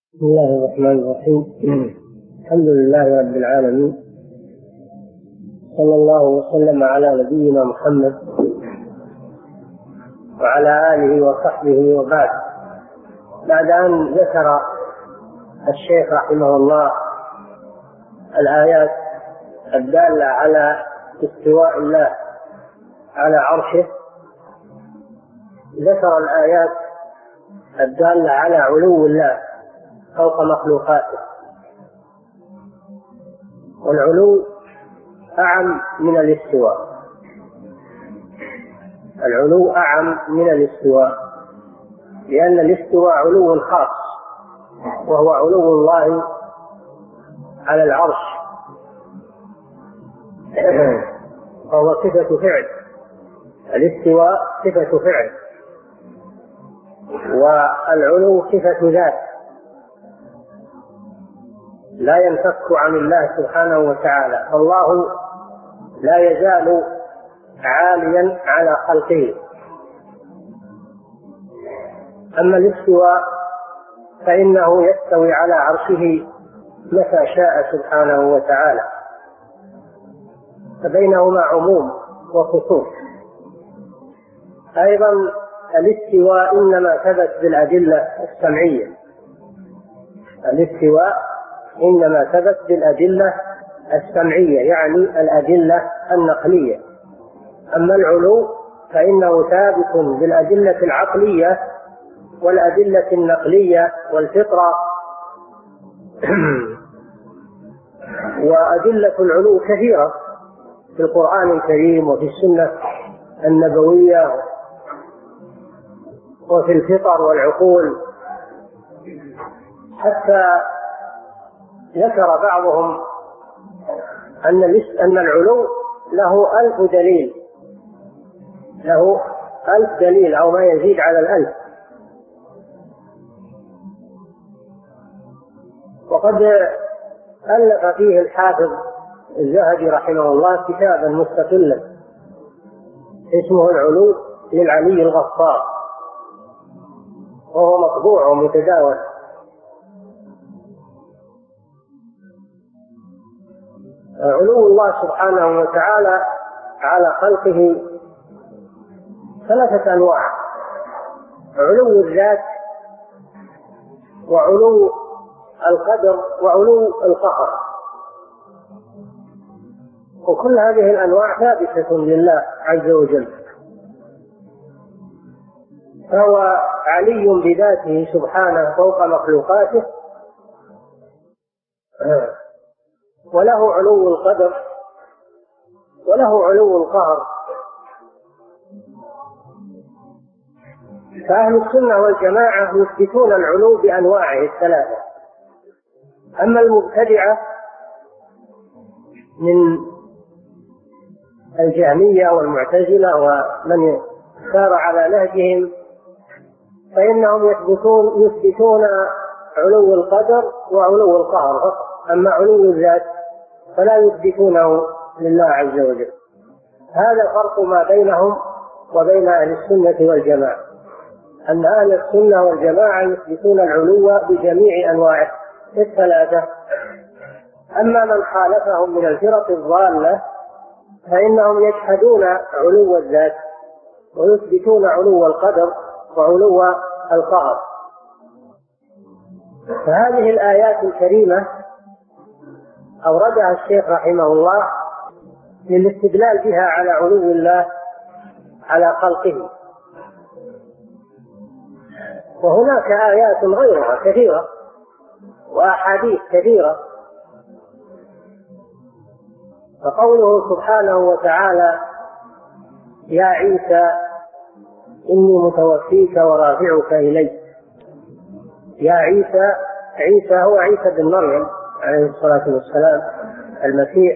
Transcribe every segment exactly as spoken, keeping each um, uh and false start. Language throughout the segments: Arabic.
بسم الله الرحمن الرحيم. الحمد لله رب العالمين، صلى الله وسلم على نبينا محمد وعلى آله وصحبه وبعد. بعد أن ذكر الشيخ رحمه الله الآيات الدالة على استواء الله على عرشه، ذكر الآيات الدالة على علو الله فوق مخلوقاته. والعلو أعم من الاستواء، العلو أعم من الاستواء، لأن الاستواء علو خاص وهو علو الله على العرش، وهو صفة فعل. الاستواء صفة فعل، والعلو صفة ذات لا ينفك عن الله سبحانه وتعالى. الله لا يزال عاليا على خلقه. أما الاستواء فإنه يستوي على عرشه متى شاء سبحانه وتعالى، فبينهما عموم وخصوص. أيضا الاستواء إنما ثبت بالأدلة السمعية، الاستواء إنما ثبت بالأدلة السمعية، يعني الأدلة النقلية. أما العلو فإنه ثابت بالأدلة العقلية والأدلة النقلية والفطرة. وأدلة العلو كثيرة في القرآن الكريم وفي السنة النبوية وفي الفطر والعقول، حتى ذكر بعضهم أن أن العلو له ألف دليل، له ألف دليل أو ما يزيد على الألف. وقد ألف فيه الحافظ الذهبي رحمه الله كتابا مستقلا اسمه العلو للعلي الغفار، وهو مطبوع ومتداول. علو الله سبحانه وتعالى على خلقه ثلاثة أنواع: علو الذات، وعلو القدر، وعلو القهر. وكل هذه الأنواع ثابتة لله عز وجل، فهو علي بذاته سبحانه فوق مخلوقاته، وله علو القدر وله علو القهر. فأهل السنة والجماعة يثبتون العلو بأنواعه الثلاثة. أما المبتدعة من الجهمية والمعتزلة ومن سار على نهجهم فإنهم يثبتون يثبتون علو القدر وعلو القهر فقط. أما علو الذات فلا يثبتونه لله عز وجل. هذا فرق ما بينهم وبين أهل السنة والجماعة، أن أهل السنة والجماعة يثبتون العلو بجميع أنواعه الثلاثة. أما من خالفهم من الفرق الضالة فإنهم يجحدون علو الذات ويثبتون علو القدر وعلو القهر. فهذه الآيات الكريمة أوردها الشيخ رحمه الله للاستدلال بها على علو الله على خلقه. وهناك آيات غيرها كثيرة وأحاديث كثيرة. فقوله سبحانه وتعالى: يا عيسى إني متوفيك ورافعك إلي. يا عيسى، عيسى هو عيسى بن مريم عليه الصلاة والسلام المسيح.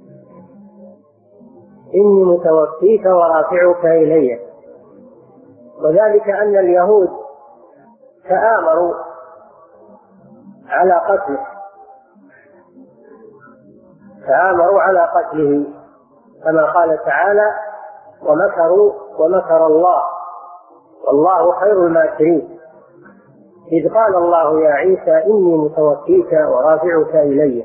إني متوفيك ورافعك إلي، وذلك أن اليهود تآمروا على قتله تآمروا على قتله كما قال تعالى: ومكروا ومكر الله والله خير الماكرين. إذ قال الله يا عيسى إني متوفيك ورافعك إلي.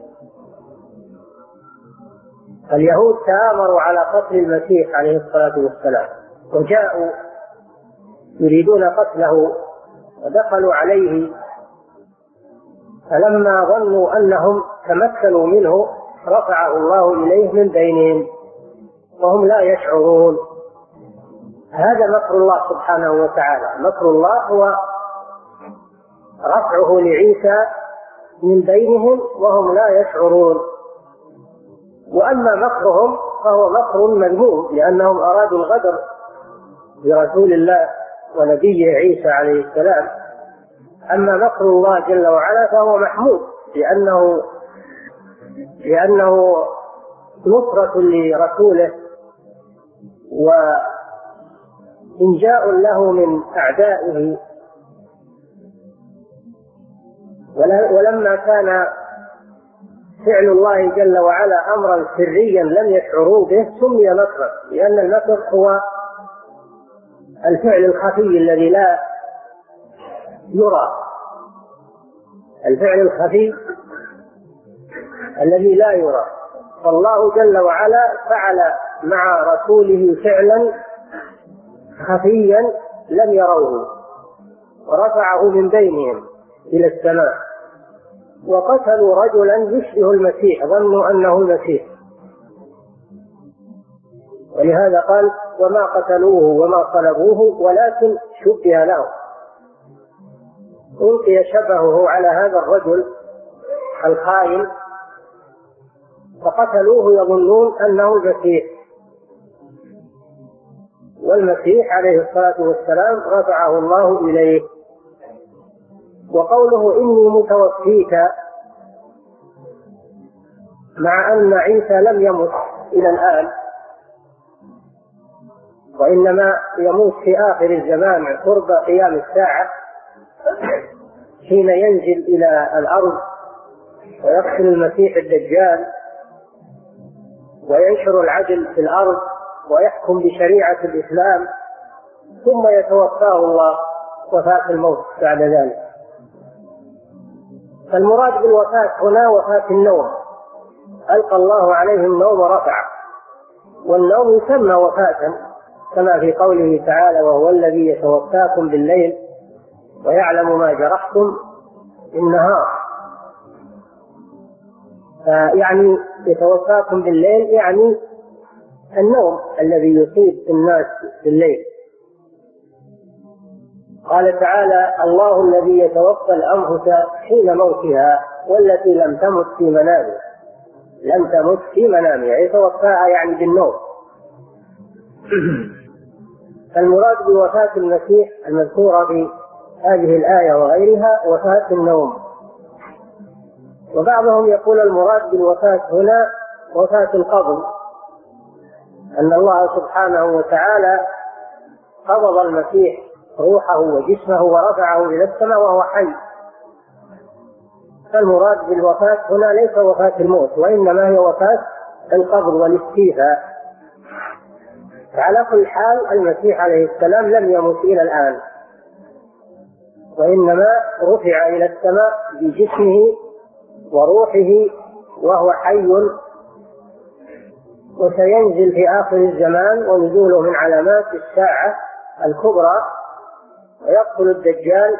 اليهود تآمروا على قتل المسيح عليه الصلاة والسلام، وجاءوا يريدون قتله ودخلوا عليه، فلما ظنوا أنهم تمكنوا منه رفعه الله إليه من بينهم وهم لا يشعرون. هذا مكر الله سبحانه وتعالى. مكر الله هو رفعه لعيسى من بينهم وهم لا يشعرون. وأما مكرهم فهو مكر مذموم، لأنهم أرادوا الغدر برسول الله ونبيه عيسى عليه السلام. أما مكر الله جل وعلا فهو محمود، لأنه لأنه نصرة لرسوله وإنجاء له من أعدائه. ولما كان فعل الله جل وعلا أمرا سريا لم يشعروا به سمي مكرا، لأن المكر هو الفعل الخفي الذي لا يرى، الفعل الخفي الذي لا يرى. فالله جل وعلا فعل مع رسوله فعلا خفيا لم يروه ورفعه من بينهم إلى السماء. وقتلوا رجلا يشبه المسيح، ظنوا أنه المسيح، ولهذا قال وما قتلوه وما صلبوه ولكن شبه له. ألقي شبهه على هذا الرجل الخائن فقتلوه يظنون أنه المسيح، والمسيح عليه الصلاة والسلام رفعه الله إليه. وقوله إني متوفيك، مع أن عيسى لم يمت إلى الآن، وإنما يموت في آخر الزمان قرب قيام الساعة، حين ينزل إلى الأرض ويقتل المسيح الدجال وينشر العدل في الأرض ويحكم بشريعة الإسلام، ثم يتوفاه الله وفاة الموت بعد ذلك. فالمراد بالوفاة هنا وفاة النوم، ألقى الله عليه النوم ورفعه، والنوم يسمى وفاة كما في قوله تعالى وهو الذي يتوفاكم بالليل ويعلم ما جرحتم بالنهار. يعني يتوفاكم بالليل يعني النوم الذي يصيب الناس بالليل. قال تعالى الله الذي يتوفى الأنفس حين موتها والتي لم تمت في منامها، لم تمت في منامها يتوفاها يعني بالنوم. المراد بوفاة المسيح المذكورة في هذه الآية وغيرها وفاة النوم. وبعضهم يقول المراد بالوفاة هنا وفاة القبض، أن الله سبحانه وتعالى قبض المسيح روحه وجسمه ورفعه إلى السماء وهو حي. فالمراد بالوفاة هنا ليس وفاة الموت، وإنما هي وفاة القبض والاستيفاء. فعلى كل حال المسيح عليه السلام لم يمت إلى الآن، وإنما رفع إلى السماء بجسمه وروحه وهو حي، وسينزل في آخر الزمان ونزوله من علامات الساعة الكبرى، ويقتل الدجال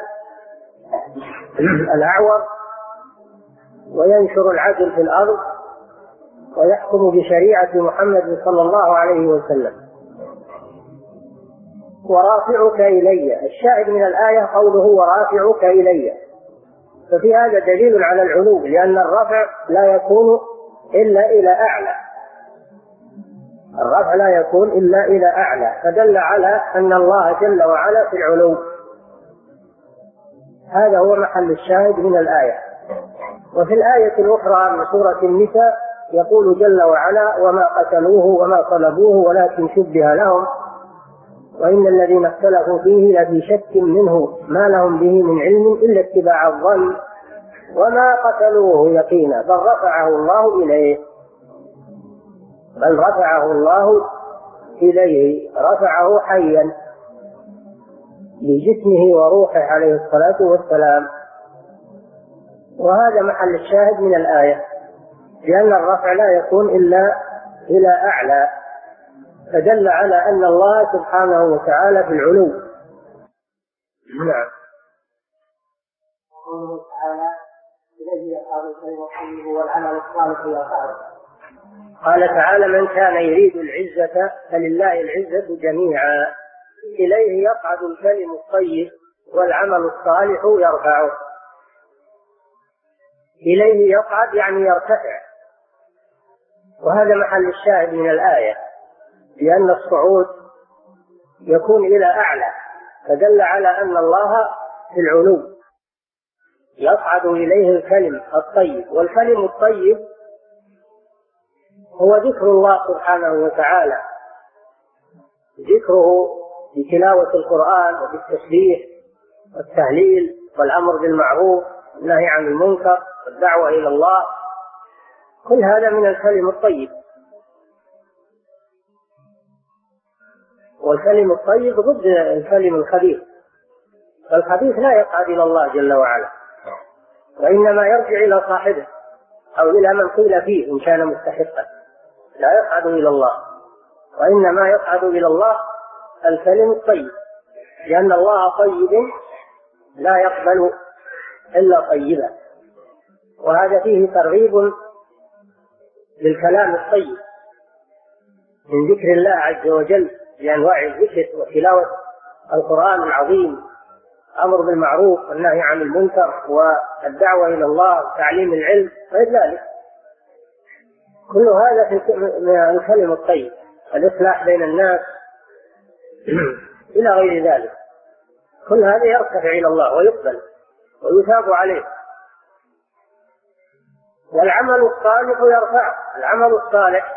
الأعور وينشر العدل في الأرض ويحكم بشريعة محمد صلى الله عليه وسلم. ورافعك إلي، الشاهد من الآية قوله ورافعك إلي، ففي هذا دليل على العلو، لأن الرفع لا يكون إلا إلى أعلى، الرفع لا يكون إلا إلى أعلى، فدل على أن الله جل وعلا في العلو. هذا هو محل الشاهد من الآية. وفي الآية الأخرى من سورة النساء يقول جل وعلا وما قتلوه وما صلبوه ولكن شبه لهم وإن الذين اختلفوا فيه لفي شك منه ما لهم به من علم إلا اتباع الظن وما قتلوه يقينا بل رفعه الله إليه، بل رفعه الله إليه، رفعه حيا. بجسمه وروحه عليه الصلاة والسلام. وهذا محل الشاهد من الآية، لأن الرفع لا يكون إلا إلى أعلى، فدل على أن الله سبحانه وتعالى في العلو. نعم. قوله تعالى الذي يقال الكلم الطيب والعمل الصالح يرفعه. قال تعالى من كان يريد العزة فلله العزة جميعا إليه يصعد الكلم الطيب والعمل الصالح يرفعه. إليه يصعد يعني يرتفع، وهذا محل الشاهد من الآية، لأن الصعود يكون إلى أعلى، فدل على أن الله في العلو يصعد إليه الكلم الطيب. والكلم الطيب هو ذكر الله سبحانه وتعالى، ذكره بتلاوة القرآن وبالتسبيح والتهليل والأمر بالمعروف والنهي عن المنكر والدعوة إلى الله، كل هذا من الكلم الطيب. والكلم الطيب ضد الكلم الخبيث، فالخبيث لا يصعد إلى الله جل وعلا، وإنما يرجع إلى صاحبه أو إلى من قيل فيه إن كان مستحقا، لا يصعد إلى الله، وإنما يصعد إلى الله الكلم الطيب، لأن الله طيب لا يقبل إلا طيبا. وهذا فيه ترغيب بالكلام الطيب من ذكر الله عز وجل بأنواع الذكر وتلاوة القرآن العظيم، أمر بالمعروف والنهي عن المنكر والدعوة إلى الله وتعليم العلم غير ذلك، كل هذا من الكلم الطيب، الإصلاح بين الناس إلى غير ذلك، كل هذا يرتفع إلى الله ويقبل ويثاب عليه. والعمل الصالح يرفعه. العمل الصالح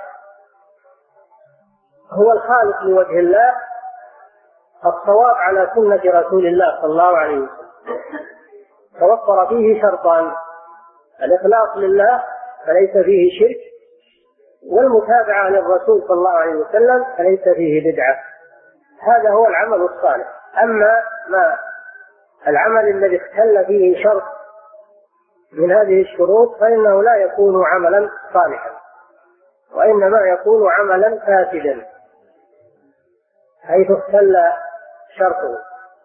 هو الخالص لوجه الله، الصواب على سنة رسول الله صلى الله عليه وسلم، توفر فيه شرطان: الإخلاص لله فليس فيه شرك، والمتابعة للرسول صلى الله عليه وسلم فليس فيه بدعة. هذا هو العمل الصالح. أما ما العمل الذي اختل فيه شرط من هذه الشروط فإنه لا يكون عملا صالحا، وإنما يكون عملا فاسدا حيث اختل شرطه.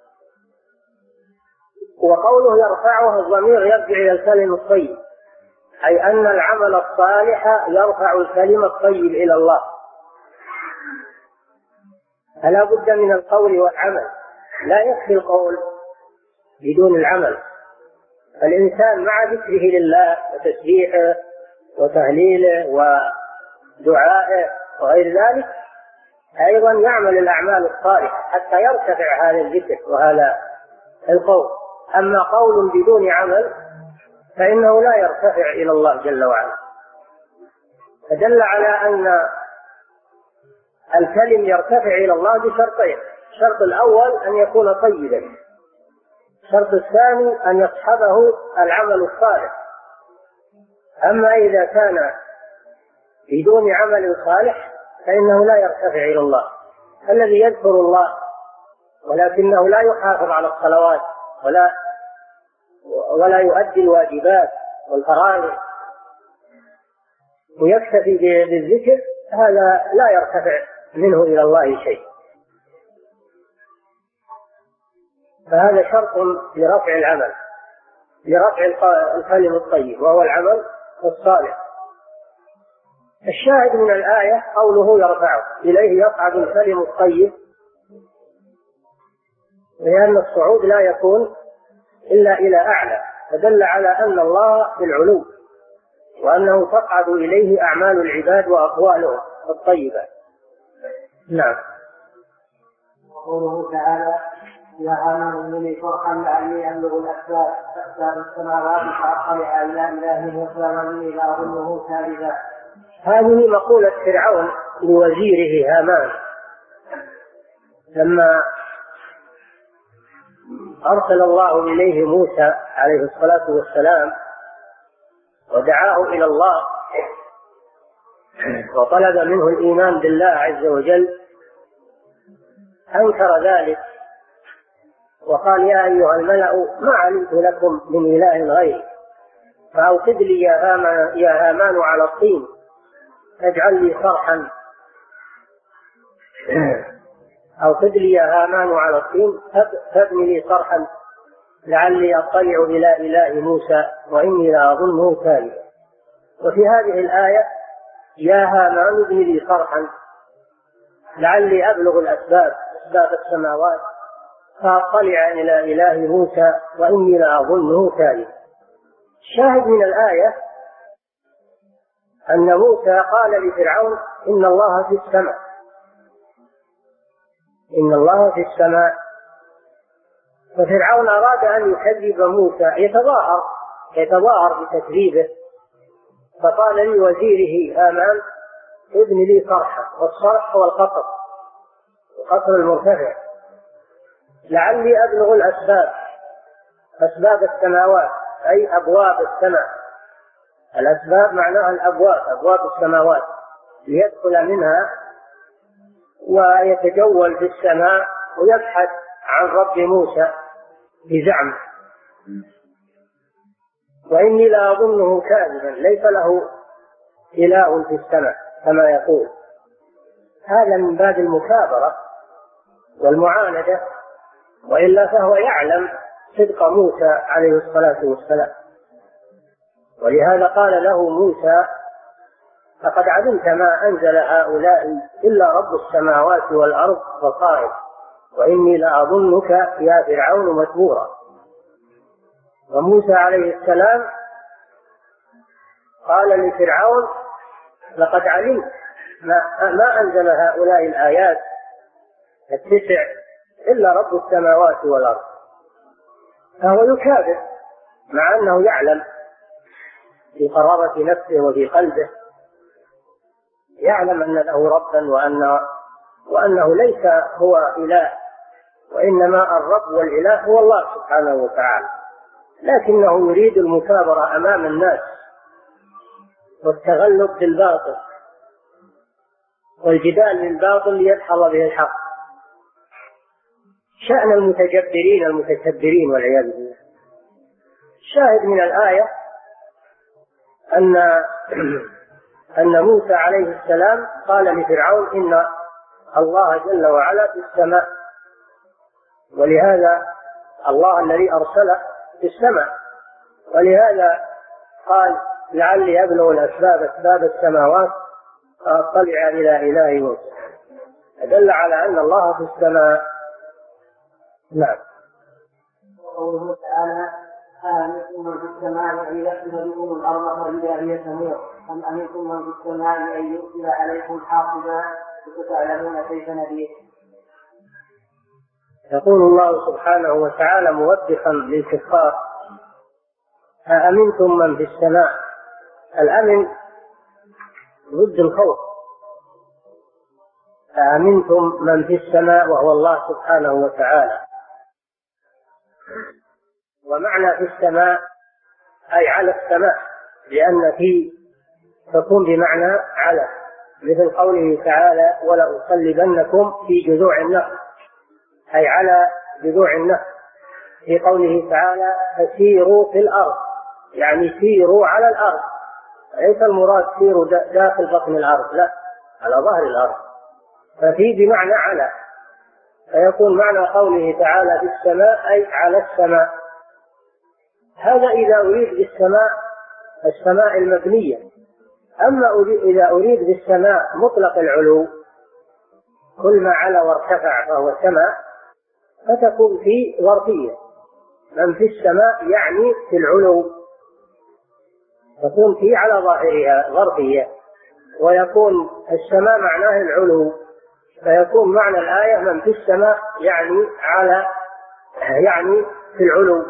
وقوله يرفعه الضمير يرجع إلى الكلم الطيب، أي أن العمل الصالح يرفع الكلم الطيب إلى الله، فلا بد من القول والعمل، لا يكفي القول بدون العمل. الإنسان مع ذكره لله وتسبيحه وتهليله ودعائه وغير ذلك أيضا يعمل الأعمال الصالحة حتى يرتفع هذا الذكر وهذا القول. أما قول بدون عمل فإنه لا يرتفع إلى الله جل وعلا. فدل على أن الكلم يرتفع إلى الله بشرطين: الشرط الأول أن يكون طيبا، الشرط الثاني أن يصحبه العمل الصالح. أما إذا كان بدون عمل صالح فإنه لا يرتفع إلى الله. الذي يذكر الله ولكنه لا يحافظ على الصلوات ولا ولا يؤدي الواجبات والفرائض ويكتفي بالذكر، هذا لا يرتفع منه إلى الله شيء. فهذا شرط لرفع العمل، لرفع الكلم الطيب، وهو العمل الصالح. الشاهد من الآية قوله يرفعه، إليه يصعد الكلم الطيب، لأن الصعود لا يكون إلا إلى أعلى، فدل على أن الله في العلو، وأنه تصعد إليه أعمال العباد وأقوالهم الطيبة. نعم. وقوله تعالى: يا آمن إني فرحا لعلي أبلغ الأسباب أسباب السماوات فأطلع إلى إله موسى وإني لأظنه كاذبا. هذه مقولة فرعون لوزيره هامان لما أرسل الله إليه موسى عليه الصلاة والسلام ودعاه إلى الله وطلب منه الإيمان بالله عز وجل، أنكر ذلك وقال يا أيها الملأ ما علمت لكم من إله غيري فأوقد لي يا هامان, يا هامان على الطين اجعل لي صرحا أوقد لي يا هامان على الطين فابن لي صرحا لعلي أطلع إلى إله موسى وإني لأظنه كاذبا. وفي هذه الآية يا هامان ابن لي صرحا لعلي أبلغ الأسباب أسباب السماوات فأطلع إلى إله موسى وإني لأظنه كاذبا. الشاهد من الآية أن موسى قال لفرعون إن الله في السماء إن الله في السماء ففرعون أراد أن يكذب موسى يتظاهر يتظاهر بتكذيبه، فقال لوزيره هامان ابن لي صرحا، والصرح هو القصر القصر المرتفع، لعلي أبلغ الأسباب أسباب السماوات أي أبواب السماء. الأسباب معناها الأبواب أبواب السماوات ليدخل منها ويتجول في السماء ويبحث عن رب موسى بزعمه، وإني لا أظنه كاذبا ليس له إله في السماء كما يقول. هذا من باب المكابرة والمعاندة، وإلا فهو يعلم صدق موسى عليه الصلاة والسلام، ولهذا قال له موسى لقد علمت ما أنزل هؤلاء إلا رب السماوات والأرض بصائر وإني لأظنك يا فرعون مثبورا. وموسى عليه السلام قال لفرعون لقد علمت ما, ما أنزل هؤلاء الآيات التسع إلا رب السماوات والأرض، فهو يكابر مع أنه يعلم في قرارة نفسه وفي قلبه، يعلم أن له ربا وأن وأنه ليس هو إله، وإنما الرب والإله هو الله سبحانه وتعالى، لكنه يريد المكابرة أمام الناس والتغلب بالباطل والجدال بالباطل ليدحض به الحق، شأن المتجبرين المتكبرين والعياذ بالله. الشاهد من الآية أن أن موسى عليه السلام قال لفرعون إن الله جل وعلا في السماء، ولهذا الله الذي أرسله في السماء، ولهذا قال لعلي أبلغ الأسباب أسباب السماوات فأطلع إلى إله موسى، دل على أن الله في السماء. نعم. وقوله تعالى أأمنتم من في السماء أن يخسف بكم الأرض فإذا هي تمور أم أمنتم من في السماء أن يرسل عليكم حاصبا فتعلمون كيف نذير. يقول الله سبحانه وتعالى موبخا للكفار أأمنتم من في السماء. الأمن ضد الخوف، أأمنتم من في السماء وهو الله سبحانه وتعالى، ومعنى في السماء أي على السماء، لأن في تكون بمعنى على، مثل قوله تعالى ولأصلبنكم في جذوع النخل أي على جذوع النخل، في قوله تعالى فسيروا في الأرض يعني سيروا على الأرض، ليس المراد سيروا داخل بطن الأرض، لا على ظهر الأرض، ففي بمعنى على، فيكون معنى قوله تعالى في السماء أي على السماء. هذا إذا أريد بالسماء السماء المبنية. أما إذا أريد بالسماء مطلق العلو كل ما على وارتفع فهو سماء، فتكون في ظرفية، من في السماء يعني في العلو، تكون في على ظاهرها ظرفية، ويكون السماء معناه العلو، فيكون معنى الآية من في السماء يعني على يعني في العلو،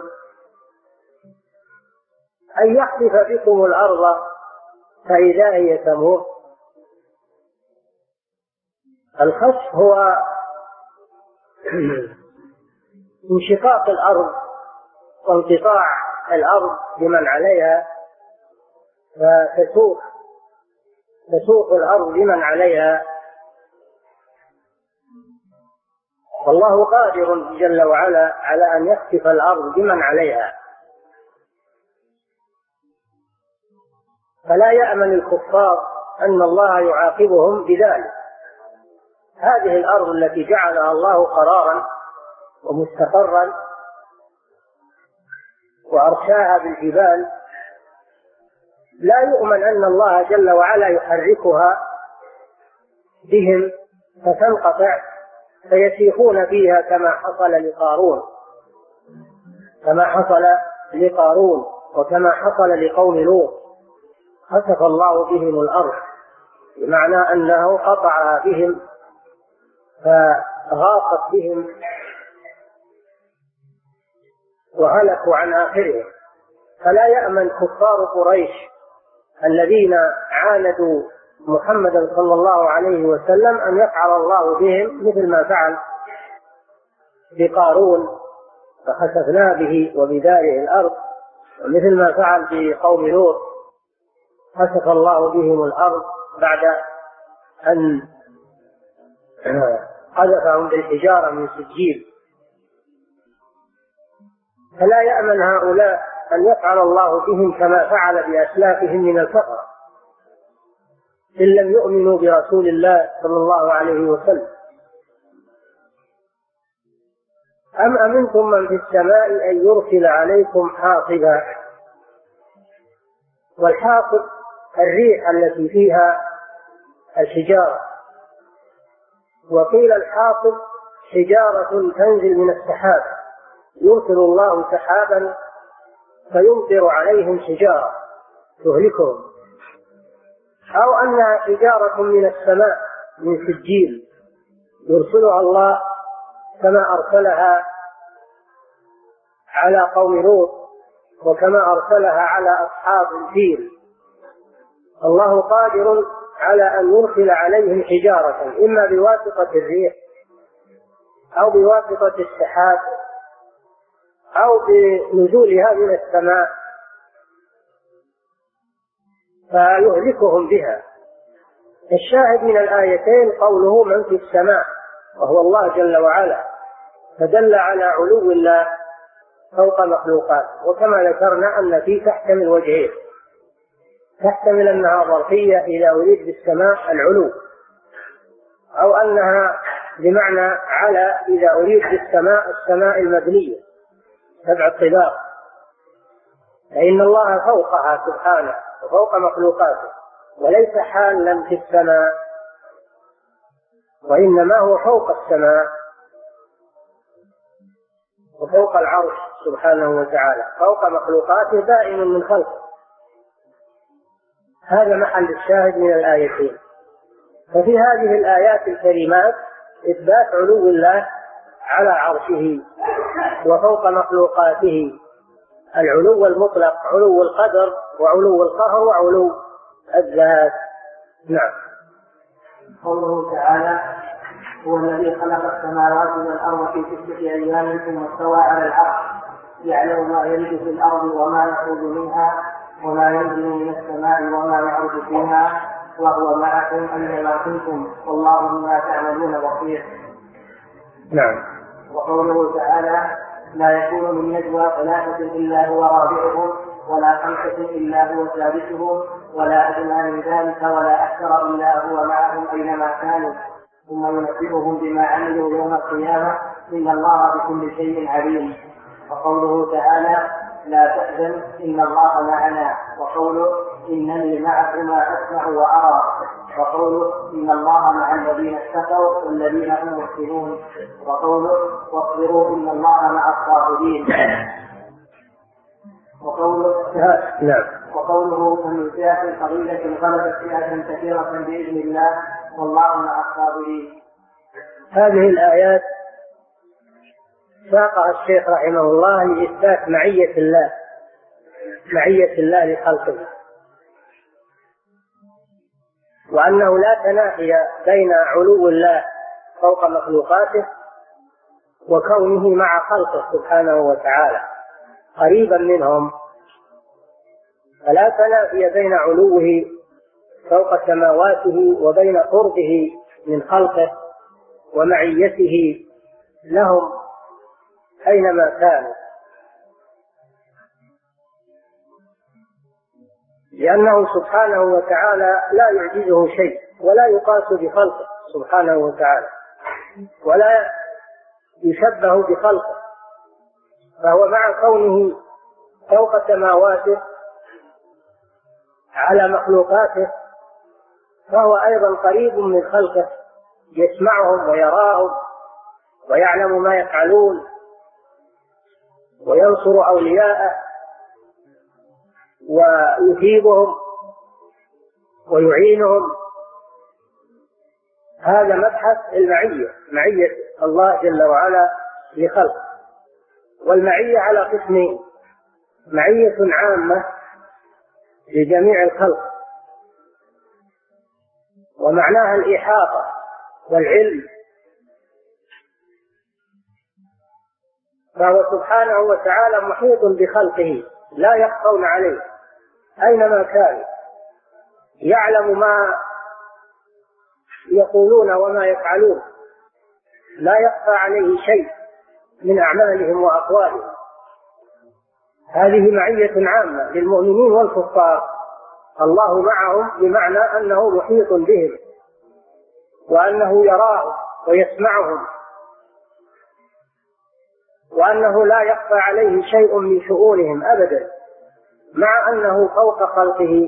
أن يخسف بكم الأرض فإذا هي تمور. الخسف هو انشقاق الأرض وانقطاع الأرض بمن عليها، فتسوق تسوق الأرض بمن عليها والله قادر جل وعلا على أن يخسف الأرض بمن عليها، فلا يأمن الكفار أن الله يعاقبهم بذلك. هذه الأرض التي جعلها الله قرارا ومستقرا وأرشاها بالجبال، لا يؤمن أن الله جل وعلا يحركها بهم فتنقطع فيسيحون فيها كما حصل لقارون كما حصل لقارون وكما حصل لقوم لوط. خسف الله بهم الأرض بمعنى أنه قطعها بهم فغاقت بهم وهلكوا عن آخرهم. فلا يأمن كفار قريش الذين عاندوا محمدا صلى الله عليه وسلم أن يفعل الله بهم مثل ما فعل بقارون فخسفنا به وبداره الأرض، ومثل ما فعل بقوم لوط خسف الله بهم الأرض بعد أن قذفهم بالحجارة من سجيل. فلا يأمن هؤلاء أن يفعل الله بهم كما فعل بأسلافهم من الكفر إن لم يؤمنوا برسول الله صلى الله عليه وسلم. أم أمنتم من في السماء أن يرسل عليكم حاصبا. والحاصب الريح التي فيها الحجارة، وقيل الحاصب حجارة تنزل من السحاب، يرسل الله سحابا فيمطر عليهم حجارة تهلكهم، أو أنها حجارة من السماء من سجيل يرسلها الله كما أرسلها على قوم لوط وكما أرسلها على أصحاب الفيل. الله قادر على أن يرسل عليهم حجارة إما بواسطة الريح أو بواسطة السحاب أو بنزولها من السماء فيهلكهم بها. الشاهد من الآيتين قوله من في السماء وهو الله جل وعلا، فدل على علو الله فوق مخلوقاته. وكما ذكرنا أن في تحتمل وجهين، تحتمل أنها ظرفية إذا أريد بالسماء العلو، أو أنها بمعنى على إذا أريد بالسماء السماء المبنية سبع الطباق، فإن الله فوقها سبحانه وفوق مخلوقاته وليس حالا في السماء، وإنما هو فوق السماء وفوق العرش سبحانه وتعالى، فوق مخلوقاته بائن من خلقه. هذا محل الشاهد من الآيتين. ففي هذه الآيات الكريمات إثبات علو الله على عرشه وفوق مخلوقاته، العلو المطلق، علو القدر وعلو القهر وعلو الذات. نعم. قوله تعالى هو الذي خلق السماوات والأرض في ستة أيام ثم استوى على العرش يعلم ما يلج في الأرض وما يخرج منها وما ينزل من السماء وما يعرج فيها وهو معكم أينما كنتم والله بما تعملون بصير. نعم. وقوله تعالى لا يكون من نجوى ثلاثة إلا هو رابعهم ولا خمسة إلا هو سادسهم ولا أدنى من ذلك ولا أكثر إلا هو معهم أينما كانوا ثم ينبئهم بما عملوا يوم القيامة إن الله بكل شيء عليم. وقوله تعالى لا تحزن إن الله معنا، وقوله إنني معكما أسمع وأرى، وقوله إن الله مع الذين اتقوا والذين هم محسنون، وقوله واصبروا إن الله مع الصابرين. وقوله نعم. وقوله من فئة قليلة غلبت فئة كثيرة بإذن الله والله مع الصابرين. هذه الآيات ساقها الشيخ رحمه الله لإثبات معية الله معية الله لخلقه، وأنه لا تنافي بين علو الله فوق مخلوقاته وكونه مع خلقه سبحانه وتعالى قريبا منهم، فلا تنافي بين علوه فوق سماواته وبين قربه من خلقه ومعيته لهم أينما كانوا، لأنه سبحانه وتعالى لا يعجزه شيء ولا يقاس بخلقه سبحانه وتعالى ولا يشبه بخلقه، فهو مع كونه فوق سماواته على مخلوقاته فهو أيضا قريب من خلقه، يسمعهم ويراهم ويعلم ما يفعلون وينصر أولياءه ويثيبهم ويعينهم. هذا مبحث المعية، معية الله جل وعلا لخلقه. والمعية على قسمين: معية عامة لجميع الخلق ومعناها الإحاطة والعلم، فهو سبحانه وتعالى محيط بخلقه لا يخفون عليه أينما كانوا، يعلم ما يقولون وما يفعلون، لا يخفى عليه شيء من أعمالهم وأقوالهم. هذه معية عامة للمؤمنين والكفار، الله معهم بمعنى أنه محيط بهم وأنه يراهم ويسمعهم وأنه لا يخفى عليه شيء من شؤونهم أبدا، مع أنه فوق خلقه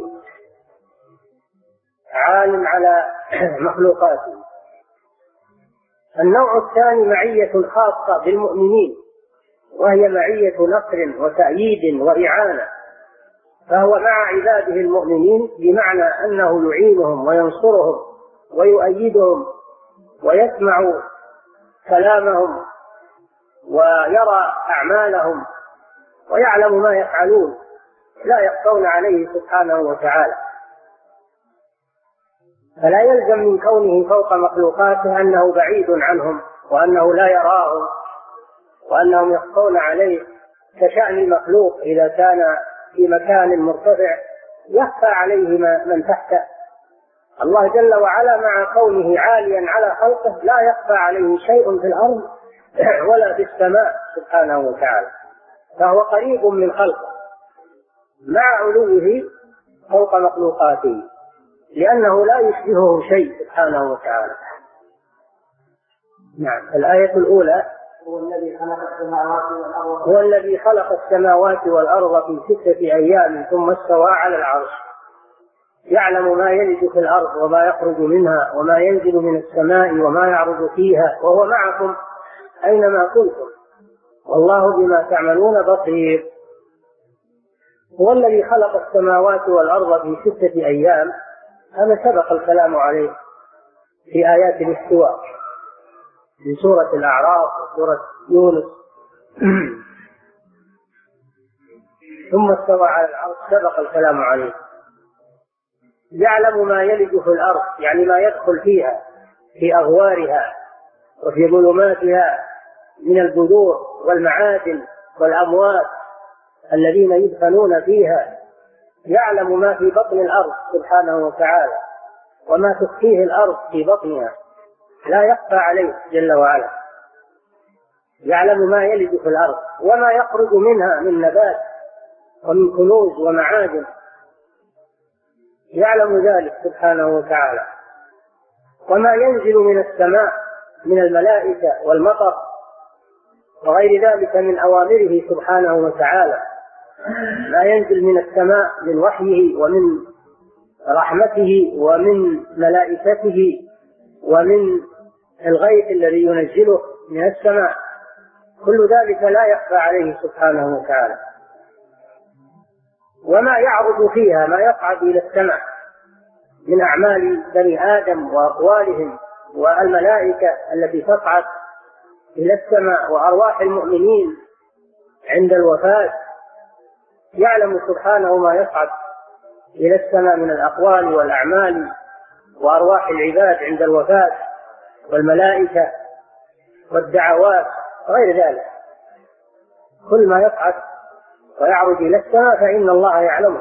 عالم على مخلوقاته. النوع الثاني معية خاصة بالمؤمنين، وهي معية نصر وتأييد وإعانة، فهو مع عباده المؤمنين بمعنى أنه يعينهم وينصرهم ويؤيدهم ويسمع كلامهم ويرى أعمالهم ويعلم ما يفعلون، لا يخفون عليه سبحانه وتعالى. فلا يلزم من كونه فوق مخلوقاته أنه بعيد عنهم وأنه لا يراهم وأنهم يخفون عليه، كشأن المخلوق إذا كان في مكان مرتفع يخفى عليه من تحته. الله جل وعلا مع كونه عاليا على خلقه لا يخفى عليه شيء في الأرض ولا في السماء سبحانه وتعالى، فهو قريب من خلقه مع علوه فوق مخلوقاته، لأنه لا يشبهه شيء سبحانه وتعالى. نعم. الآية الأولى: هو الذي خلق السماوات والأرض هو الذي خلق السماوات والأرض في ستة أيام ثم استوى على العرش، يعلم ما يلج في الأرض وما يخرج منها وما ينزل من السماء وما يعرض فيها وهو معكم أينما كنتم والله بما تعملون بصير. هو الذي خلق السماوات والأرض في ستة أيام، هذا سبق الكلام عليه في آيات الاستواء في سورة الأعراف وسورة يونس. ثم استوى على العرش سبق الكلام عليه. يعلم ما يلج في الأرض يعني ما يدخل فيها في أغوارها وفي ظلماتها من البذور والمعادن والأموات الذين يدفنون فيها، يعلم ما في بطن الأرض سبحانه وتعالى وما تخفيه الأرض في بطنها، لا يخفى عليه جل وعلا. يعلم ما يلج في الأرض وما يخرج منها من نبات ومن كنوز ومعادن، يعلم ذلك سبحانه وتعالى. وما ينزل من السماء من الملائكة والمطر وغير ذلك من أوامره سبحانه وتعالى، ما ينزل من السماء من وحيه ومن رحمته ومن ملائكته ومن الغيث الذي ينزله من السماء، كل ذلك لا يخفى عليه سبحانه وتعالى. وما يعرض فيها ما يصعد إلى السماء من أعمال بني آدم وأقوالهم والملائكة التي تصعد إلى السماء وأرواح المؤمنين عند الوفاة، يعلم سبحانه ما يصعد إلى السماء من الأقوال والأعمال وأرواح العباد عند الوفاة والملائكة والدعوات غير ذلك. كل ما يصعد ويعرج إلى السماء فإن الله يعلمه.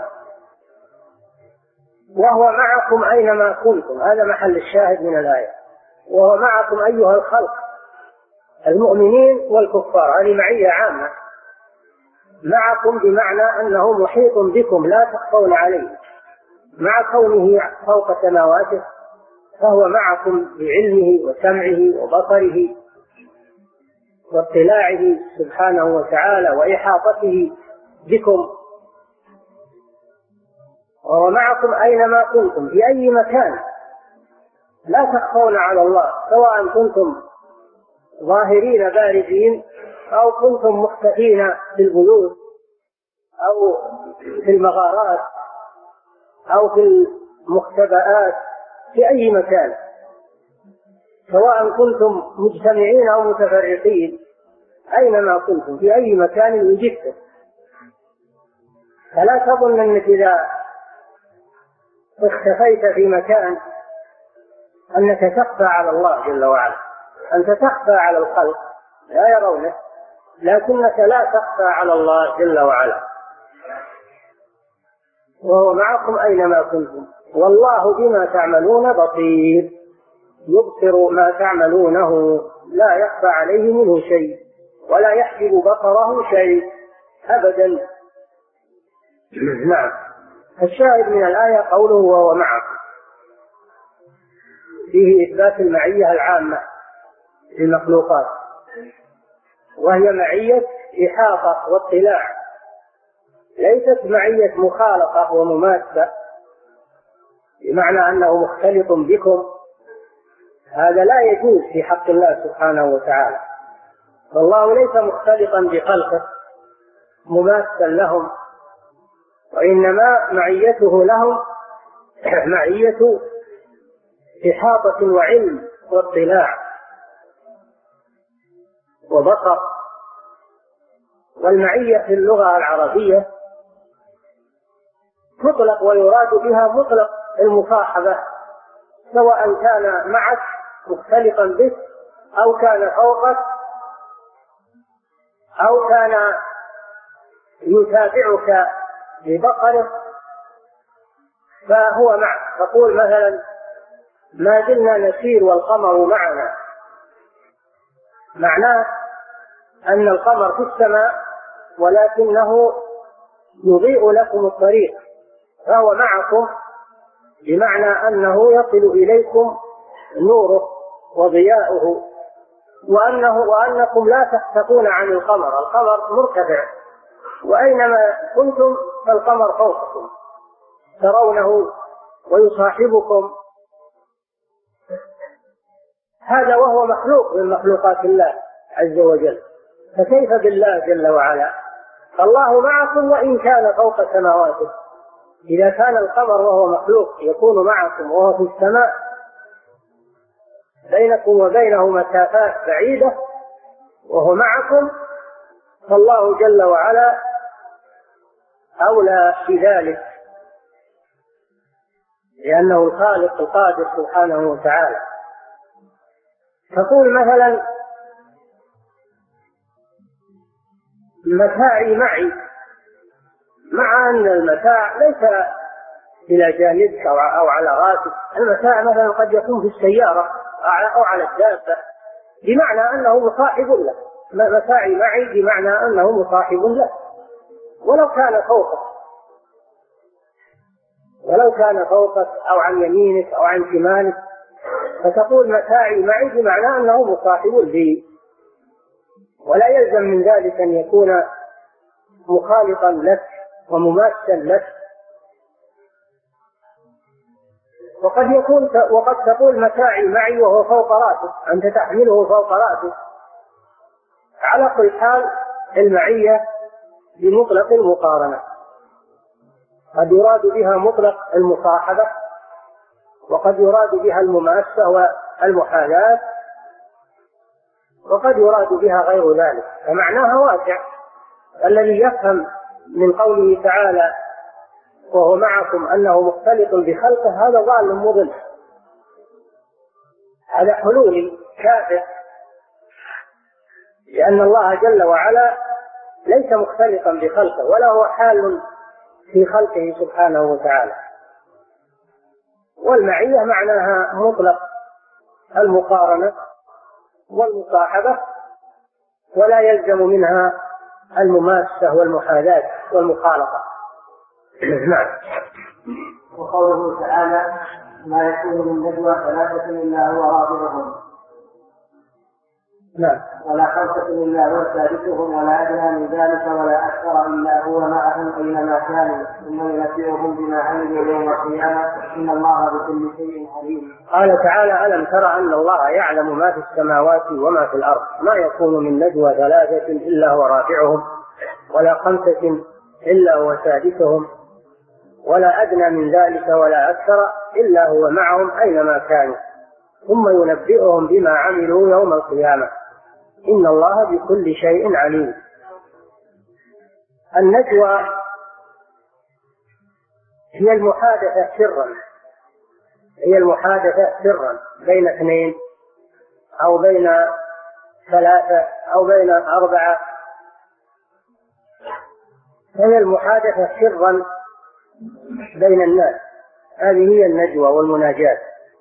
وهو معكم أينما كنتم، هذا محل الشاهد من الآية، وهو معكم أيها الخلق المؤمنين والكفار، هذه معية عامة. معكم بمعنى أنه محيط بكم لا تخفون عليه، مع كونه فوق سماواته فهو معكم بعلمه وسمعه وبصره واطلاعه سبحانه وتعالى وإحاطته بكم، وهو معكم أينما كنتم في أي مكان، لا تخفون على الله، سواء كنتم ظاهرين بارزين أو كنتم مختفين في البيوت أو في المغارات أو في المختبئات، في أي مكان، سواء كنتم مجتمعين أو متفرقين، أينما كنتم في أي مكان وجدتم. فلا تظن أنك إذا اختفيت في مكان أنك تخفى على الله جل وعلا، أنت تخفى على الخلق لا يرونك، لكنك لا تخفى على الله جل وعلا، وهو معكم أينما كنتم، والله بما تعملون بصير، يبصر ما تعملونه، لا يخفى عليه منه شيء ولا يحجب بصره شيء أبدا. نعم. الشاهد من الآية قوله وهو معكم، فيه إثبات المعية العامة للمخلوقات، وهي معية إحاطة واطلاع، ليست معية مخالطة ومماسة بمعنى أنه مختلط بكم، هذا لا يجوز في حق الله سبحانه وتعالى، والله ليس مختلطا بخلقه مماسا لهم، وإنما معيته لهم معية إحاطة وعلم واطلاع وبصر. والمعية في اللغة العربية مطلق ويراد بها مطلق المصاحبة، سواء كان معك مختلطا بك أو كان فوقك أو كان يتابعك ببصره فهو معك. تقول مثلا ما زلنا نسير والقمر معنا، معناه أن القمر في السماء ولكنه يضيء لكم الطريق، فهو معكم بمعنى أنه يصل إليكم نوره وضياؤه، وأنه وأنكم لا تختفون عن القمر، القمر مرتفع وأينما كنتم فالقمر فوقكم ترونه ويصاحبكم، هذا وهو مخلوق من مخلوقات الله عز وجل، فكيف بالله جل وعلا؟ الله معكم وإن كان فوق سماواته. إذا كان القمر وهو مخلوق يكون معكم وهو في السماء بينكم وبينه مسافات بعيدة وهو معكم، فالله جل وعلا أولى بذلك، لأنه الخالق القادر سبحانه وتعالى. تقول مثلا متاعي معي، مع أن المتاع ليس إلى جانبك أو على راسك، المتاع مثلا قد يكون في السيارة أو على الدابة، بمعنى أنه مصاحب له، متاعي معي بمعنى أنه مصاحب له، ولو كان فوقك ولو كان فوقك أو عن يمينك أو عن شمالك، فتقول متاعي معي بمعنى أنه مصاحب لي، ولا يلزم من ذلك أن يكون مخالطا لك ومماثلا لك. وقد يكون وقد تقول متاعي معي وهو فوق رأسك، أنت تحمله فوق رأسك. على كل حال المعية بمطلق المقارنة، قد يراد بها مطلق المصاحبة، وقد يراد بها المماسة والمحاذاة، وقد يراد بها غير ذلك، فمعناها واسع. الذي يفهم من قوله تعالى وهو معكم أنه مختلط بخلقه هذا ضال مضل، هذا حلول كافر، لأن الله جل وعلا ليس مختلطا بخلقه ولا هو حال في خلقه سبحانه وتعالى. والمعية معناها مطلق المقارنة والمصاحبة، ولا يلزم منها المماسة والمحاذاة والمخالطة. نعم. وقوله تعالى ما يكون من نجوى ثلاثة إلا هو رابعهم نعم. ولا خمسة إلا هو سادسهم ولا أدنى من ذلك ولا أكثر إلا هو معهم أينما كانوا ثم ينبئهم بما عملوا يوم القيامة إن الله بكل شيء عليم. قال تعالى ألم تر أن الله يعلم ما في السماوات وما في الأرض ما يكون من نجوى ثلاثة إلا هو رابعهم ولا خمسة إلا هو سادسهم ولا أدنى من ذلك ولا أكثر إلا هو معهم أينما كانوا ثم ينبئهم بما عملوا يوم القيامة إن الله بكل شيء عليم. النجوى هي المحادثة سرا هي المحادثة سرا بين اثنين أو بين ثلاثة أو بين أربعة، هي المحادثة سرا بين الناس، هذه هي النجوى والمناجاة.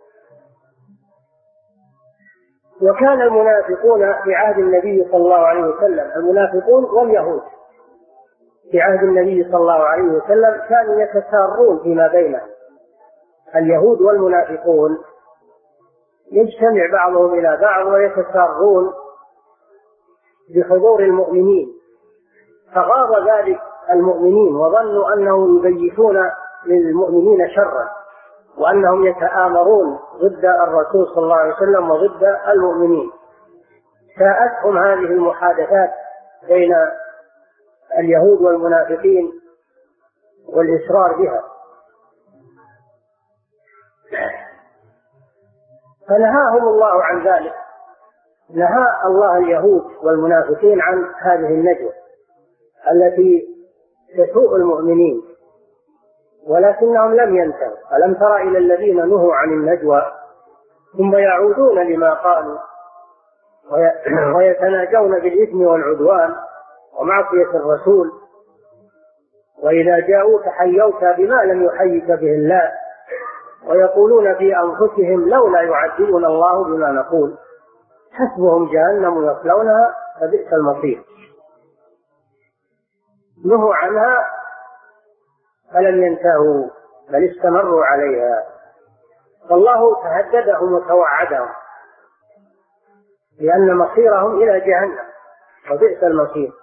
وكان المنافقون في عهد النبي صلى الله عليه وسلم، المنافقون واليهود في عهد النبي صلى الله عليه وسلم كانوا يتسارون فيما بينهم. اليهود والمنافقون يجتمع بعضهم إلى بعض ويتسارون بحضور المؤمنين، فغاض ذلك المؤمنين وظنوا أنهم يبيتون للمؤمنين شرا وأنهم يتآمرون ضد الرسول صلى الله عليه وسلم وضد المؤمنين. ساءتهم هذه المحادثات بين اليهود والمنافقين والإصرار بها، فنهاهم الله عن ذلك، نهى الله اليهود والمنافقين عن هذه النجوى التي تسوء المؤمنين، ولكنهم لم ينتهوا. ألم تر إلى الذين نهوا عن النجوى ثم يعودون لما قالوا ويتناجون بالإثم والعدوان ومعصية الرسول وإذا جاءوك حيوك بما لم يحيك به الله ويقولون في أنفسهم لولا يعذبنا الله بما نقول حسبهم جهنم يصلونها فبئس المصير. نهوا عنها فلم ينتهوا بل استمروا عليها، فالله تهددهم وتوعدهم لأن مصيرهم إلى جهنم وبئس المصير.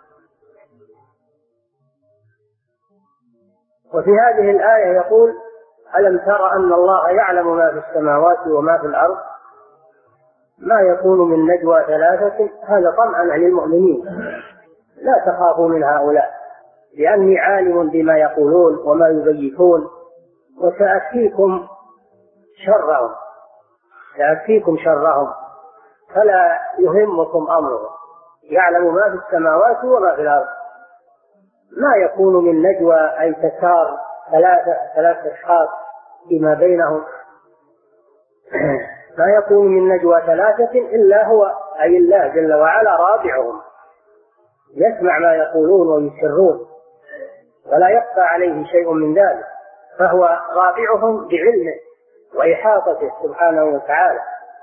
وفي هذه الآية يقول ألم تر أن الله يعلم ما في السماوات وما في الأرض ما يكون من نجوى ثلاثة، هذا طمعا عن المؤمنين، لا تخافوا من هؤلاء لأني عالم بما يقولون وما يبيتون وسأكفيكم شرهم سأكفيكم شرهم فلا يهمكم أمرهم، يعلم ما في السماوات وما في الأرض. ما يكون من نجوى أي تسار ثلاثة ثلاثة أشخاص فيما بينهم، ما يكون من نجوى ثلاثة إلا هو أي الله جل وعلا رابعهم، يسمع ما يقولون ويسرون ولا يخفى عليه شيء من ذلك، فهو رابعهم بعلمه وإحاطته سبحانه وتعالى.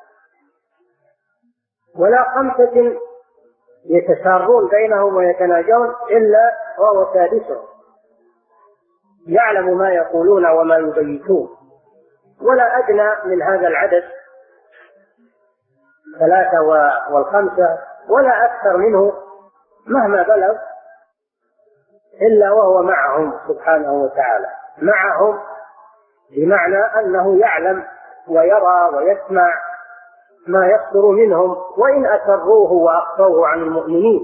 ولا خمسة يتسارون بينهم ويتناجون إلا وهو سادسهم، يعلم ما يقولون وما يبيتون. ولا أدنى من هذا العدد ثلاثة والخمسة ولا أكثر منه مهما بلغ إلا وهو معهم سبحانه وتعالى. معهم بمعنى أنه يعلم ويرى ويسمع ما يصدر منهم وإن أسروه وأخفوه عن المؤمنين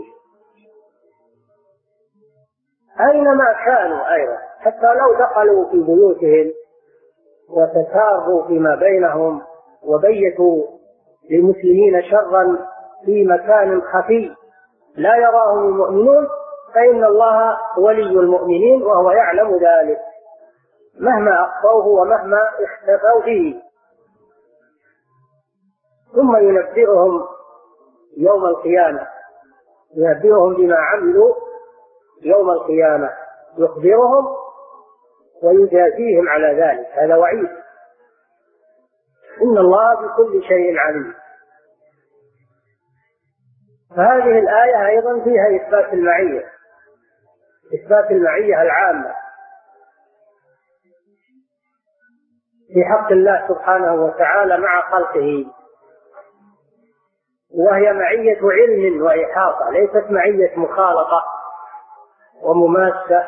أينما كانوا أيضا، حتى لو دخلوا في بيوتهم وتساروا فيما بينهم وبيتوا للمسلمين شرا في مكان خفي لا يراهم المؤمنون فإن الله ولي المؤمنين وهو يعلم ذلك مهما أخفوه ومهما اختفوا فيه. ثم ينبئهم يوم القيامة، ينبئهم بما عملوا يوم القيامة، يخبرهم ويجازيهم على ذلك، هذا وعيد. إن الله بكل شيء عليم. فهذه الآية أيضا فيها إثبات المعية، إثبات المعية العامة في حق الله سبحانه وتعالى مع خلقه، وهي معية علم وإحاطة، ليست معية مخالطة ومماسة.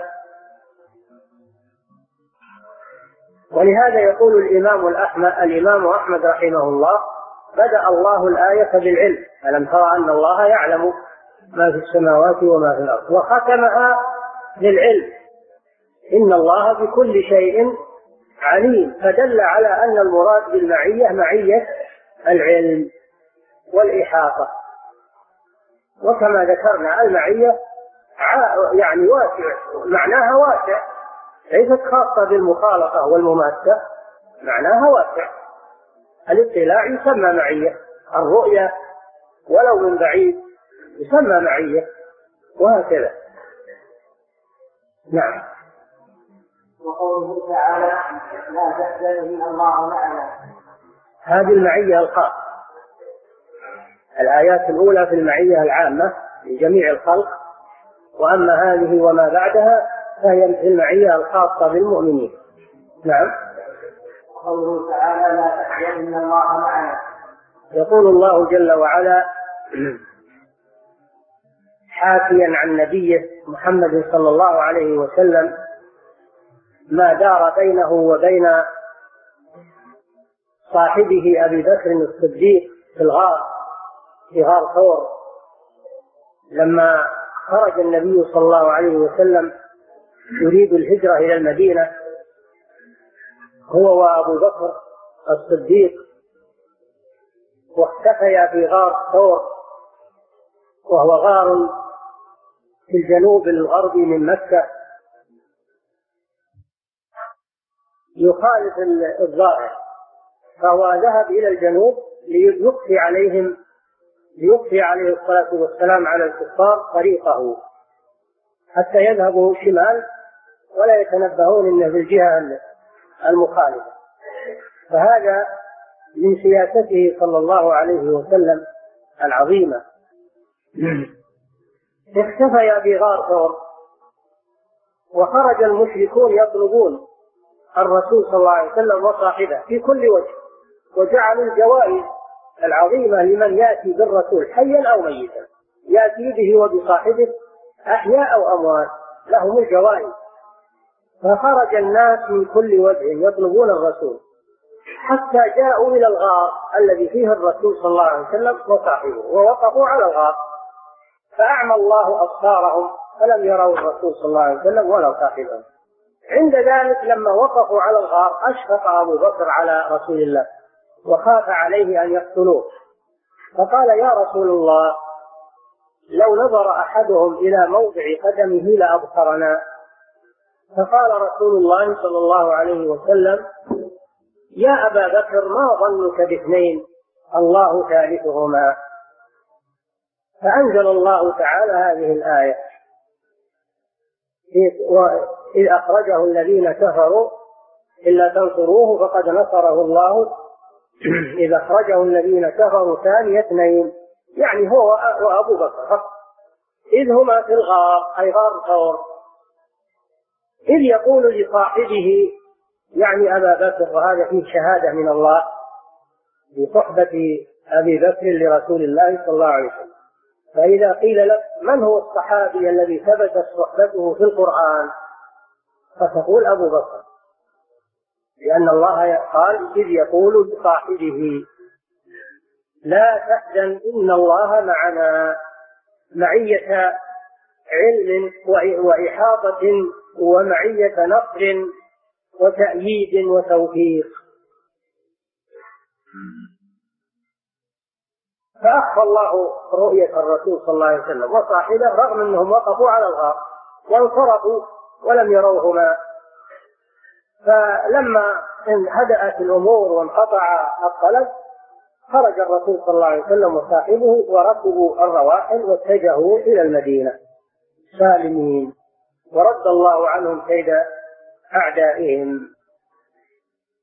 ولهذا يقول الإمام الأحمد الإمام أحمد رحمه الله: بدأ الله الآية بالعلم، ألم ترى أن الله يعلم ما في السماوات وما في الأرض، وختمها بالعلم، إن الله بكل شيء عليم، فدل على أن المراد بالمعية معية العلم والإحاطة. وكما ذكرنا المعية يعني واسع، معناها واسع، ليست خاصة بالمخالطة والمماسة، معناها واسع. الاطلاع يسمى معية، الرؤية ولو من بعيد يسمى معية، وهكذا. نعم. وقوله تعالى: لا تحزن إن الله معنا، هذه المعية الخاصة. الآيات الأولى في المعية العامة لجميع الخلق، وأما هذه وما بعدها فهي في المعية الخاصة بالمؤمنين. نعم. قوله تعالى: لا تحزن إن الله معنا. يقول الله جل وعلا حاكيا عن نبيه محمد صلى الله عليه وسلم ما دار بينه وبين صاحبه أبي بكر الصديق في الغار، في غار ثور، لما خرج النبي صلى الله عليه وسلم يريد الهجرة إلى المدينة هو وأبو بكر الصديق، واختفيا في غار ثور، وهو غار في الجنوب الغربي من مكة، يخالف الظاهر، فهو ذهب إلى الجنوب ليخفي عليهم ليخفي عليه الصلاة والسلام على الكفار طريقه حتى يذهبوا شمال ولا يتنبهون إنه في الجهة المخالفة. فهذا من سياسته صلى الله عليه وسلم العظيمة. اختفيا في غار ثور، وخرج المشركون يطلبون الرسول صلى الله عليه وسلم وصاحبه في كل وجه، وجعلوا الجوائز العظيمة لمن يأتي بالرسول حيا أو ميتا، يأتي به وبصاحبه أحياء أو أموات، لهم الجوائز. فخرج الناس من كل وجه يطلبون الرسول حتى جاءوا إلى الغار الذي فيه الرسول صلى الله عليه وسلم وصاحبه، ووقفوا على الغار، فأعمى الله أبصارهم فلم يروا الرسول صلى الله عليه وسلم ولا صاحبه. عند ذلك لما وقفوا على الغار أشفق أبو بكر على رسول الله وخاف عليه أن يقتلوه، فقال: يا رسول الله، لو نظر أحدهم إلى موضع قدمه لأبصرنا. فقال رسول الله صلى الله عليه وسلم: يا أبا بكر، ما ظنك باثنين الله ثالثهما. فأنزل الله تعالى هذه الآية: إذ أخرجه الذين كفروا إلا تنصروه فقد نصره الله إذ أخرجه الذين كفروا ثاني اثنين، يعني هو وأبو بكر، إذ هما في الغار، أي غار ثور، إذ يقول لصاحبه، يعني أبا بكر، وهذا فيه شهادة من الله بصحبة أبي بكر لرسول الله صلى الله عليه وسلم. فإذا قيل لك من هو الصحابي الذي ثبتت صحبته في القرآن، فتقول أبو بكر، لأن الله قال: إذ يقول لصاحبه لا تحزن إن الله معنا، معية علم وإحاطة ومعية نصر وتأييد وتوفيق. فأخفى الله رؤية الرسول صلى الله عليه وسلم وصاحبه رغم أنهم وقفوا على الغار وانصرفوا ولم يروهما. فلما هدأت الأمور وانقطع الطلب، خرج الرسول صلى الله عليه وسلم وصاحبه وركبوا الرواحل واتجهوا إلى المدينة سالمين، ورد الله عنهم كيد أعدائهم.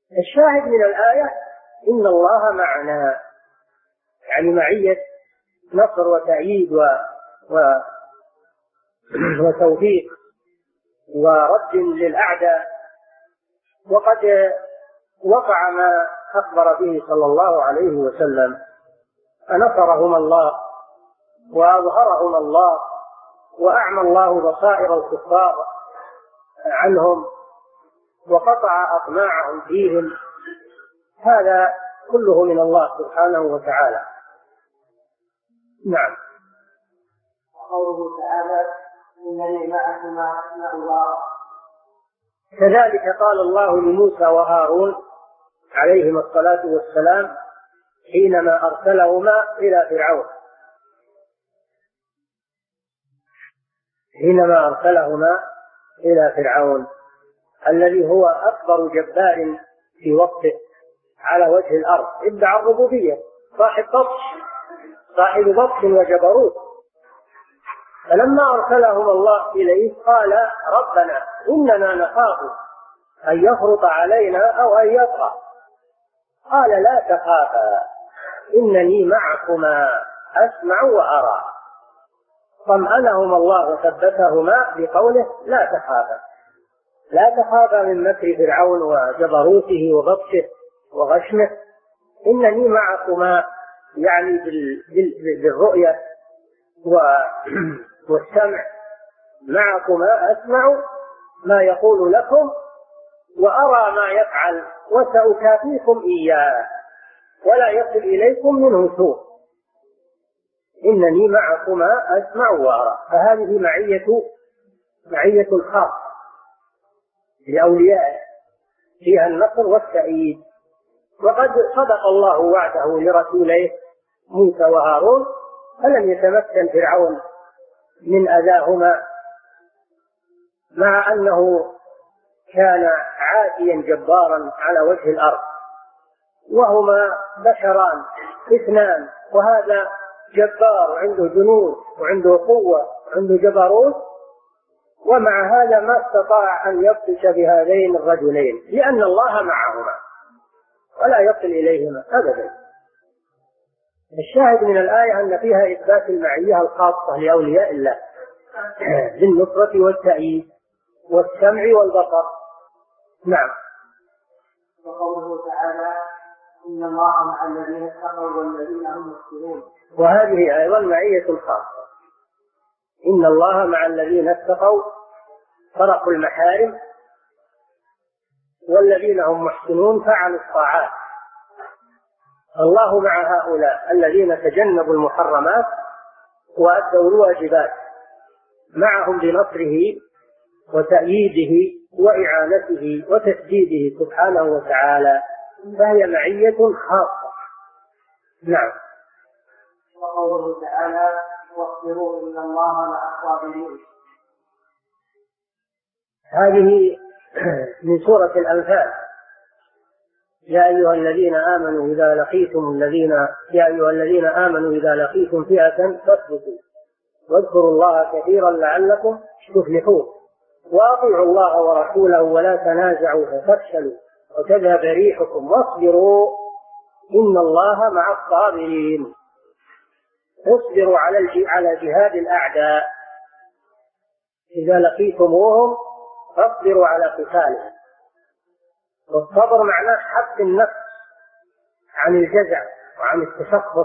الشاهد من الآية إن الله معنا، يعني معية نصر وتأييد و... و... وتوفيق ورد للأعداء. وقد وقع ما أخبر به صلى الله عليه وسلم، فنصرهم الله وأظهرهم الله وأعمى الله بصائر الكفار عنهم وقطع أطماعهم فيهم. هذا كله من الله سبحانه وتعالى. نعم. قوله تعالى إنني معكما أسمع وأرى. كذلك قال الله لموسى وهارون عليهما الصلاة والسلام حينما أرسلهما إلى فرعون حينما أرسلهما إلى فرعون الذي هو أكبر جبار في وقته على وجه الأرض، ادعى الربوبية، صاحب بطش صاحب بطش وجبروت. فلما أرسلهم الله إليه قال ربنا إننا نخاف أن يفرط علينا أو أن يطغى. قال لا تخافا إنني معكما أسمع وأرى. طمأنهما الله وثبتهما بقوله لا تخافا، لا تخافا من مكر فرعون وجبروته وبطشه وغشمه، إنني معكما يعني بالرؤية والسمع، معكما أسمع ما يقول لكم وأرى ما يفعل وسأكافيكم إياه ولا يصل إليكم منه سوء. إنني معكما أسمع وأرى. فهذه معية معية الخاص لأوليائه فيها النصر والتأييد. وقد صدق الله وعده لرسوليه موسى وهارون، فلم يتمكن فرعون من أذاهما مع أنه كان عاتيا جبارا على وجه الأرض، وهما بشران اثنان، وهذا جبار وعنده جنود وعنده قوة وعنده جبروت، ومع هذا ما استطاع أن يبطش بهذين الرجلين لأن الله معهما ولا يصل إليهما أبدا. الشاهد من الآية أن فيها إثبات المعية الخاصة لأولياء الله بالنصرة والتأييد والسمع والبصر. نعم. وقوله تعالى إن الله مع الذين اتقوا والذين هم محسنون. وهذه أيضا معية خاصة. إن الله مع الذين اتقوا تركوا المحارم والذين هم محسنون فعلوا الطاعات. الله مع هؤلاء الذين تجنبوا المحرمات وأدوا الواجبات، معهم بنصره وتأييده وإعانته وتسديده سبحانه وتعالى، فهي معية خاصة. نعم. وقوله تعالى واصبروا إن الله مع الصابرين. هذه من سورة الأنفال. يا أيها الذين آمنوا إذا لقيتم الذين يا أيها الذين آمنوا إذا لقيتم فئة فاثبتوا واذكروا الله كثيرا لعلكم تفلحون وأطيعوا الله ورسوله ولا تنازعوا فتفشلوا وتذهب ريحكم واصبروا إن الله مع الصابرين. اصبروا على على جهاد الأعداء، إذا لقيتموهم فاصبروا على قتالهم. والصبر معناه حبس النفس عن الجزع وعن التسخط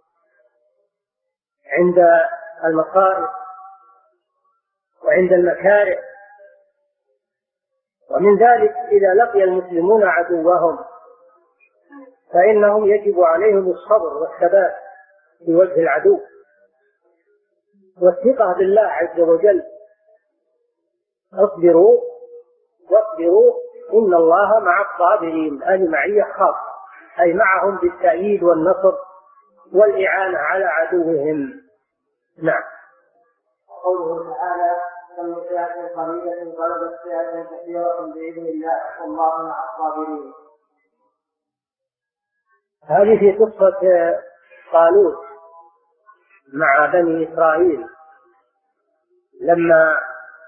عند المصائب وعند المكاره. ومن ذلك إذا لقي المسلمون عدوهم فإنهم يجب عليهم الصبر والثبات في وجه العدو والثقة بالله عز وجل. اصبروا واصبروا إن الله مع الصابرين. هذه معية خاصة، أي معهم بالتأييد والنصر والإعانة على عدوهم. نعم. قوله تعالى كم فئة قليلة غلبت فئة كثيرة بإذن الله والله مع الصابرين. هذه في قصة طالوت مع بني إسرائيل لما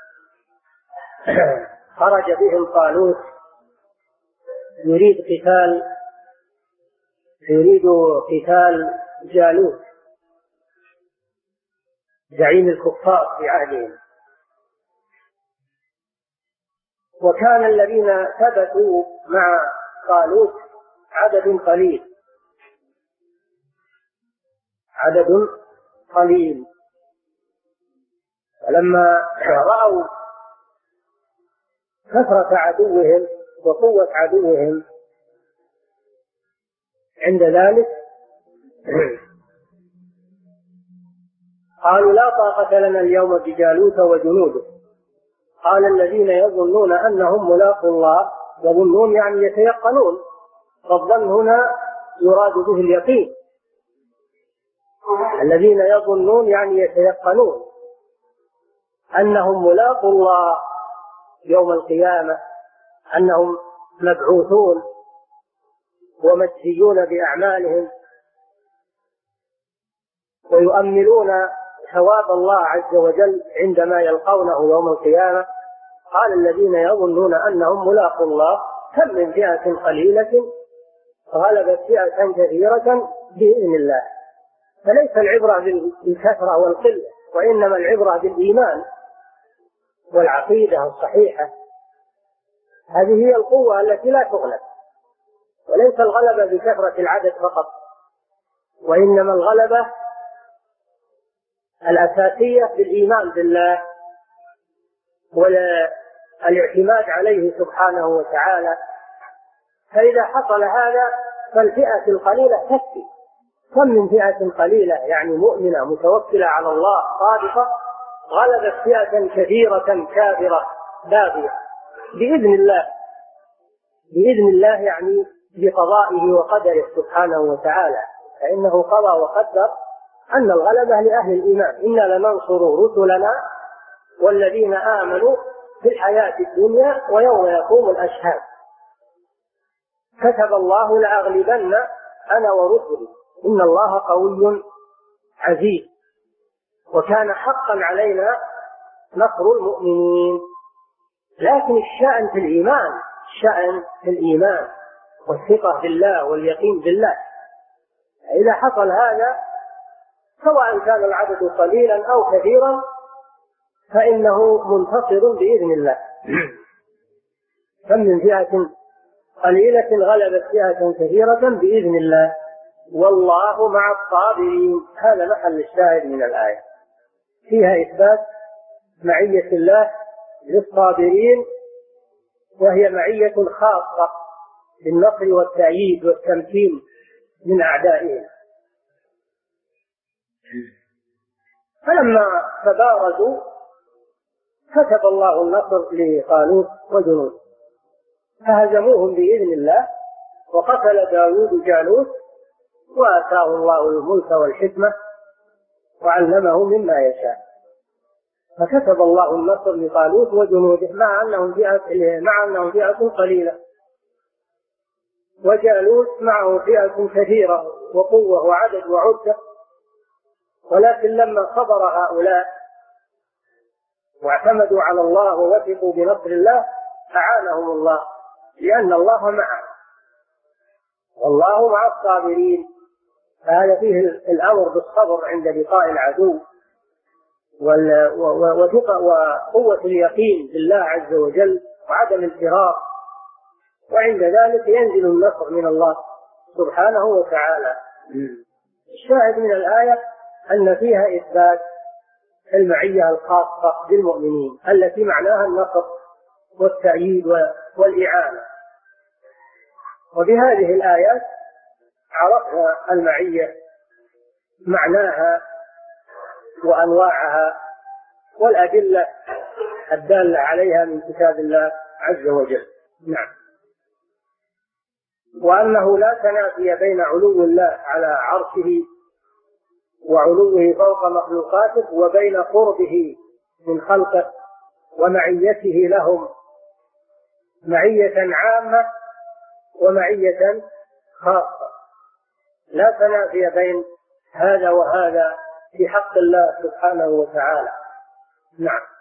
خرج بهم طالوت يريد قتال يريد قتال جالوت زعيم الكفار في عهدهم. وكان الذين ثبتوا مع طالوت عدد قليل عدد قليل فلما رأوا كثرة عدوهم وقوة عدوهم عند ذلك قالوا لا طاقة لنا اليوم بجالوت وجنوده. قال الذين يظنون أنهم ملاقوا الله، يظنون يعني يتيقنون، فالظن هنا يراد به اليقين. الذين يظنون يعني يتيقنون أنهم ملاقوا الله يوم القيامة، أنهم مبعوثون ومجزيون بأعمالهم ويؤملون ثواب الله عز وجل عندما يلقونه يوم القيامة. قال الذين يظنون أنهم ملاقوا الله كم من فئة قليلة غلبت فئة كثيرة بإذن الله. فليس العبرة بالكثرة والقلة، وإنما العبرة بالإيمان والعقيدة الصحيحة. هذه هي القوة التي لا تغلب، وليس الغلبة بكثرة العدد فقط، وإنما الغلبة الأساسية بالإيمان بالله والاعتماد عليه سبحانه وتعالى. فإذا حصل هذا فالفئة القليلة تكفي. كم من فئة قليلة يعني مؤمنة متوكلة على الله صادقة غلبت فئة كثيرة كافرة باغية بإذن الله. بإذن الله يعني بقضائه وقدره سبحانه وتعالى، فإنه قضى وقدر أن الغلبة لأهل الإيمان. إنا لننصر رسلنا والذين آمنوا في الحياة الدنيا ويوم يقوم الأشهاد. كتب الله لأغلبن أنا ورسلي إن الله قوي عزيز. وكان حقا علينا نصر المؤمنين. لكن الشأن في الإيمان، الشأن في الإيمان والثقة بالله واليقين بالله. إذا حصل هذا سواء كان العدد قليلا أو كثيرا فإنه منتصر بإذن الله. كم من فئة قليلة غلبت فئة كثيرة بإذن الله والله مع الصابرين. هذا محل الشاهد من الآية، فيها إثبات معية الله للصابرين، وهي معية خاصة بالنصر والتأييد والتمكين من أعدائهم. فلما تبارزوا كتب الله النصر لطالوت وجنود فهزموهم بإذن الله، وقتل داود جالوت وآتاه الله الملك والحكمة وعلمه مما يشاء. فكتب الله النصر لطالوت وجنوده مع أنهم فئة مع أنهم فئة قليلة، وجالوت معه فئة كثيرة وقوة وعدد وعدة. ولكن لما صبر هؤلاء واعتمدوا على الله ووثقوا بنصر الله أعانهم الله، لأن الله معه والله مع الصابرين. فهذا فيه الأمر بالصبر عند لقاء العدو وقوة اليقين بالله عز وجل وعدم الفرار، وعند ذلك ينزل النصر من الله سبحانه وتعالى. الشاهد من الآية أن فيها إثبات المعية الخاصة بالمؤمنين التي معناها النصر والتأييد والإعانة. وبهذه الآيات عرفنا المعية معناها وأنواعها والأدلة الدالة عليها من كتاب الله عز وجل. نعم. وأنه لا تنافي بين علو الله على عرشه وعلوه فوق مخلوقاته وبين قربه من خلقه ومعيته لهم، معية عامة ومعية خاصة. لا تنافي بين هذا وهذا في حق الله سبحانه وتعالى. نعم.